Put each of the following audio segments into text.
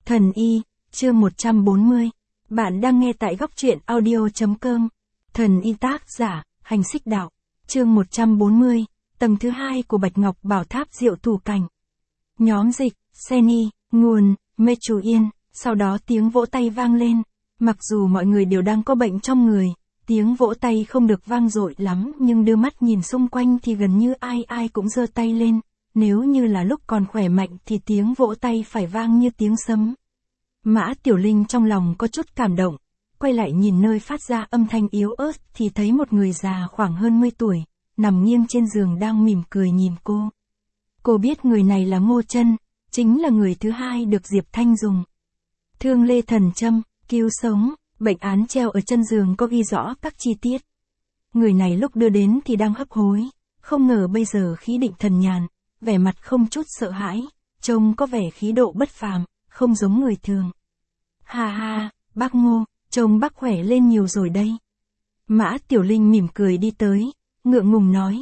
Thần y, chương 140. Bạn đang nghe tại góc truyện audio.com. Thần y tác giả, Hành Xích Đạo. Chương 140, tầng thứ 2 của Bạch Ngọc Bảo Tháp Diệu Thủ Cảnh. Nhóm dịch, Seni, nguồn, Mê Chú Yên, sau đó tiếng vỗ tay vang lên. Mặc dù mọi người đều đang có bệnh trong người, tiếng vỗ tay không được vang dội lắm nhưng đưa mắt nhìn xung quanh thì gần như ai ai cũng giơ tay lên. Nếu như là lúc còn khỏe mạnh thì tiếng vỗ tay phải vang như tiếng sấm. Mã Tiểu Linh trong lòng có chút cảm động, quay lại nhìn nơi phát ra âm thanh yếu ớt thì thấy một người già khoảng hơn 10 tuổi, nằm nghiêng trên giường đang mỉm cười nhìn cô. Cô biết người này là Ngô Chân, chính là người thứ hai được Diệp Thanh dùng thương lê thần châm, cứu sống, bệnh án treo ở chân giường có ghi rõ các chi tiết. Người này lúc đưa đến thì đang hấp hối, không ngờ bây giờ khí định thần nhàn, vẻ mặt không chút sợ hãi, trông có vẻ khí độ bất phàm, không giống người thường. Ha ha, bác Ngô, trông bác khỏe lên nhiều rồi đây. Mã Tiểu Linh mỉm cười đi tới, ngượng ngùng nói,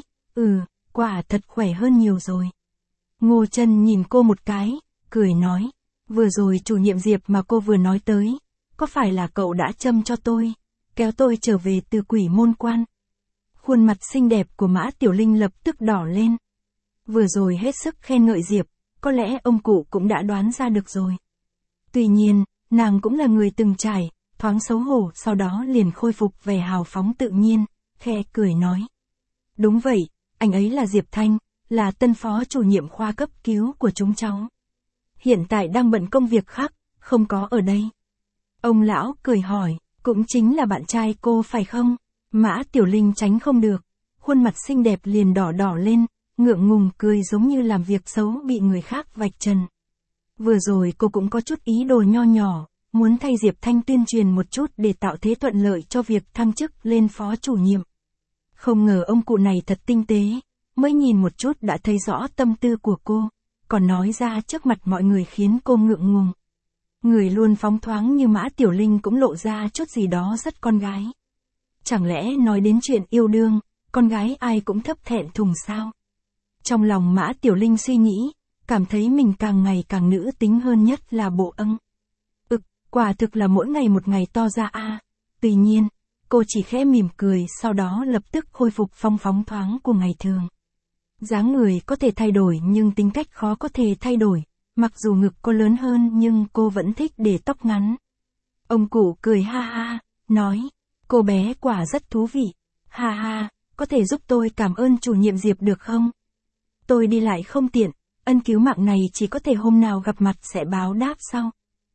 quả thật khỏe hơn nhiều rồi. Ngô Chân nhìn cô một cái, cười nói, vừa rồi chủ nhiệm Diệp mà cô vừa nói tới, có phải là cậu đã châm cho tôi, kéo tôi trở về từ Quỷ Môn Quan? Khuôn mặt xinh đẹp của Mã Tiểu Linh lập tức đỏ lên. Vừa rồi hết sức khen ngợi Diệp, có lẽ ông cụ cũng đã đoán ra được rồi. Tuy nhiên, nàng cũng là người từng trải, thoáng xấu hổ sau đó liền khôi phục vẻ hào phóng tự nhiên, khẽ cười nói. Đúng vậy, anh ấy là Diệp Thanh, là tân phó chủ nhiệm khoa cấp cứu của chúng cháu. Hiện tại đang bận công việc khác, không có ở đây. Ông lão cười hỏi, cũng chính là bạn trai cô phải không? Mã Tiểu Linh tránh không được, khuôn mặt xinh đẹp liền đỏ đỏ lên, ngượng ngùng cười giống như làm việc xấu bị người khác vạch trần. Vừa rồi cô cũng có chút ý đồ nho nhỏ, muốn thay Diệp Thanh tuyên truyền một chút để tạo thế thuận lợi cho việc thăng chức lên phó chủ nhiệm. Không ngờ ông cụ này thật tinh tế, mới nhìn một chút đã thấy rõ tâm tư của cô, còn nói ra trước mặt mọi người khiến cô ngượng ngùng. Người luôn phóng thoáng như Mã Tiểu Linh cũng lộ ra chút gì đó rất con gái. Chẳng lẽ nói đến chuyện yêu đương, con gái ai cũng thấp thẹn thùng sao? Trong lòng Mã Tiểu Linh suy nghĩ, cảm thấy mình càng ngày càng nữ tính hơn nhất là bộ âng. Quả thực là mỗi ngày một ngày to ra a. Tuy nhiên, cô chỉ khẽ mỉm cười sau đó lập tức khôi phục phong phóng thoáng của ngày thường. Dáng người có thể thay đổi nhưng tính cách khó có thể thay đổi, mặc dù ngực cô lớn hơn nhưng cô vẫn thích để tóc ngắn. Ông cụ cười ha ha, nói, cô bé quả rất thú vị, ha ha, có thể giúp tôi cảm ơn chủ nhiệm Diệp được không? Tôi đi lại không tiện, ân cứu mạng này chỉ có thể hôm nào gặp mặt sẽ báo đáp sau.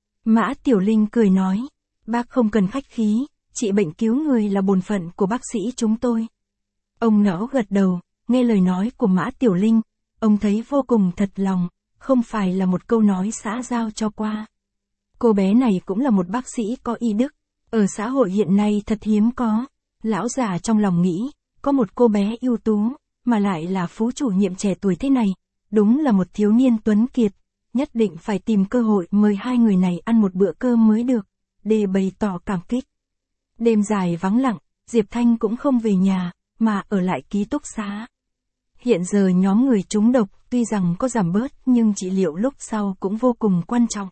Mã Tiểu Linh cười nói, bác không cần khách khí, trị bệnh cứu người là bổn phận của bác sĩ chúng tôi. Ông lão gật đầu, nghe lời nói của Mã Tiểu Linh, ông thấy vô cùng thật lòng, không phải là một câu nói xã giao cho qua. Cô bé này cũng là một bác sĩ có y đức, ở xã hội hiện nay thật hiếm có. Lão già trong lòng nghĩ, có một cô bé ưu tú, mà lại là phó chủ nhiệm trẻ tuổi thế này, đúng là một thiếu niên tuấn kiệt, nhất định phải tìm cơ hội mời hai người này ăn một bữa cơm mới được, để bày tỏ cảm kích. Đêm dài vắng lặng, Diệp Thanh cũng không về nhà, mà ở lại ký túc xá. Hiện giờ nhóm người trúng độc tuy rằng có giảm bớt nhưng trị liệu lúc sau cũng vô cùng quan trọng.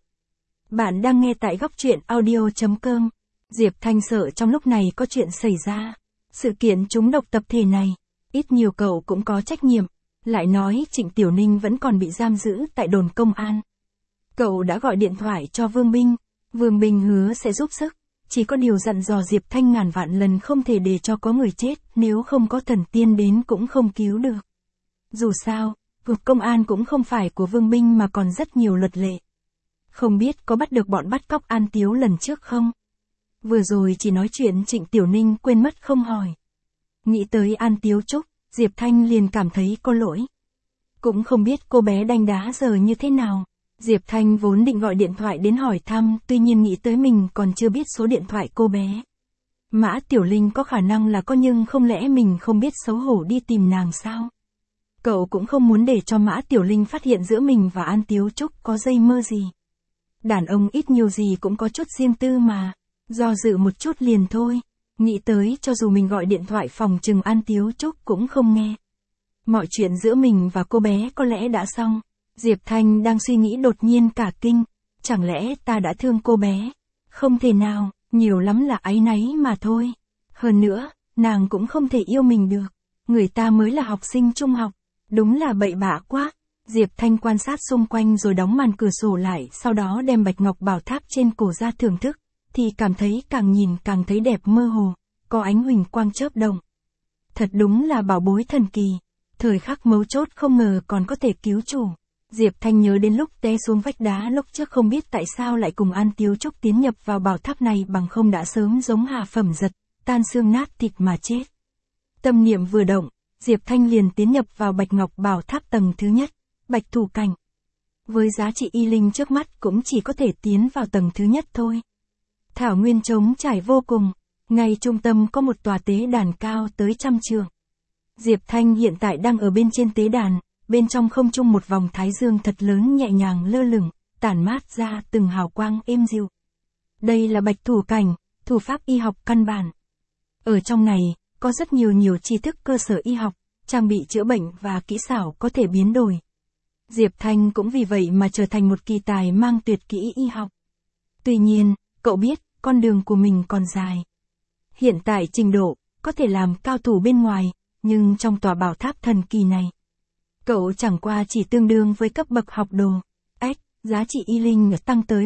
Bạn đang nghe tại góc truyện audio.com. Diệp Thanh sợ trong lúc này có chuyện xảy ra. Sự kiện trúng độc tập thể này, ít nhiều cậu cũng có trách nhiệm. Lại nói Trịnh Tiểu Ninh vẫn còn bị giam giữ tại đồn công an. Cậu đã gọi điện thoại cho Vương Binh. Vương Binh hứa sẽ giúp sức. Chỉ có điều dặn dò Diệp Thanh ngàn vạn lần không thể để cho có người chết, nếu không có thần tiên đến cũng không cứu được. Dù sao, cuộc công an cũng không phải của Vương Binh mà còn rất nhiều luật lệ. Không biết có bắt được bọn bắt cóc An Tiếu lần trước không? Vừa rồi chỉ nói chuyện Trịnh Tiểu Ninh quên mất không hỏi. Nghĩ tới An Tiếu Trúc, Diệp Thanh liền cảm thấy có lỗi. Cũng không biết cô bé đanh đá giờ như thế nào. Diệp Thanh vốn định gọi điện thoại đến hỏi thăm, tuy nhiên nghĩ tới mình còn chưa biết số điện thoại cô bé. Mã Tiểu Linh có khả năng là có nhưng không lẽ mình không biết xấu hổ đi tìm nàng sao? Cậu cũng không muốn để cho Mã Tiểu Linh phát hiện giữa mình và An Tiếu Trúc có dây mơ gì. Đàn ông ít nhiều gì cũng có chút riêng tư mà. Do dự một chút liền thôi. Nghĩ tới cho dù mình gọi điện thoại phòng trừng An Tiếu Trúc cũng không nghe. Mọi chuyện giữa mình và cô bé có lẽ đã xong. Diệp Thanh đang suy nghĩ đột nhiên cả kinh. chẳng lẽ ta đã thương cô bé? Không thể nào, nhiều lắm là áy náy mà thôi. Hơn nữa, nàng cũng không thể yêu mình được. Người ta mới là học sinh trung học. Đúng là bậy bạ quá. Diệp Thanh quan sát xung quanh rồi đóng màn cửa sổ lại, sau đó đem bạch ngọc bảo tháp trên cổ ra thưởng thức, thì cảm thấy càng nhìn càng thấy đẹp mơ hồ, có ánh huỳnh quang chớp động. Thật đúng là bảo bối thần kỳ, thời khắc mấu chốt không ngờ còn có thể cứu chủ. Diệp Thanh nhớ đến lúc té xuống vách đá lúc trước không biết tại sao lại cùng An Tiếu Trúc tiến nhập vào bảo tháp này, bằng không đã sớm giống hạ phẩm giật, tan xương nát thịt mà chết. Tâm niệm vừa động, Diệp Thanh liền tiến nhập vào bạch ngọc bảo tháp tầng thứ nhất, bạch thủ cảnh. Với giá trị y linh trước mắt cũng chỉ có thể tiến vào tầng thứ nhất thôi. Thảo nguyên trống trải vô cùng, ngay trung tâm có một tòa tế đàn cao tới 100 trượng. Diệp Thanh hiện tại đang ở bên trên tế đàn, bên trong không trung một vòng thái dương thật lớn nhẹ nhàng lơ lửng, tản mát ra từng hào quang êm dịu. Đây là bạch thủ cảnh, thủ pháp y học căn bản. Ở trong này, có rất nhiều tri thức cơ sở y học, trang bị chữa bệnh và kỹ xảo có thể biến đổi. Diệp Thanh cũng vì vậy mà trở thành một kỳ tài mang tuyệt kỹ y học. Tuy nhiên, cậu biết, con đường của mình còn dài. Hiện tại trình độ, có thể làm cao thủ bên ngoài, nhưng trong tòa bảo tháp thần kỳ này, cậu chẳng qua chỉ tương đương với cấp bậc học đồ. Giá trị y linh tăng tới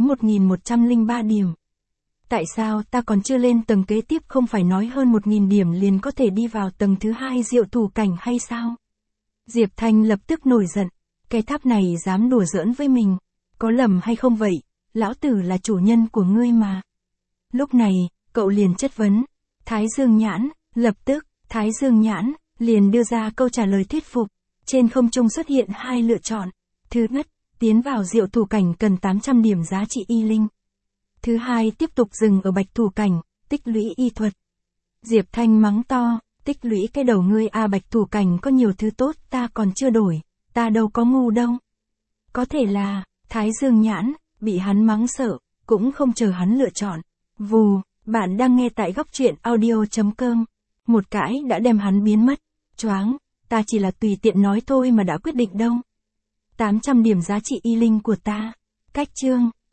1103 điểm. Tại sao ta còn chưa lên tầng kế tiếp, không phải nói hơn 1000 điểm liền có thể đi vào tầng thứ 2 diệu thủ cảnh hay sao? Diệp Thanh lập tức nổi giận, cái tháp này dám đùa giỡn với mình, có lầm hay không vậy, lão tử là chủ nhân của ngươi mà. Lúc này, cậu liền chất vấn, Thái Dương Nhãn, lập tức, Thái Dương Nhãn, liền đưa ra câu trả lời thuyết phục. Trên không trung xuất hiện hai lựa chọn. Thứ nhất, tiến vào diệu thủ cảnh cần 800 điểm giá trị y linh. Thứ hai, tiếp tục dừng ở bạch thủ cảnh, tích lũy y thuật. Diệp Thanh mắng to, tích lũy cái đầu ngươi à, bạch thủ cảnh có nhiều thứ tốt ta còn chưa đổi, ta đâu có ngu đâu. Có thể là, Thái Dương Nhãn, bị hắn mắng sợ, cũng không chờ hắn lựa chọn. Vù, bạn đang nghe tại góc truyện audio.com. Một cái đã đem hắn biến mất. Choáng, ta chỉ là tùy tiện nói thôi mà đã quyết định đâu. 800 điểm giá trị y linh của ta. Cách chương.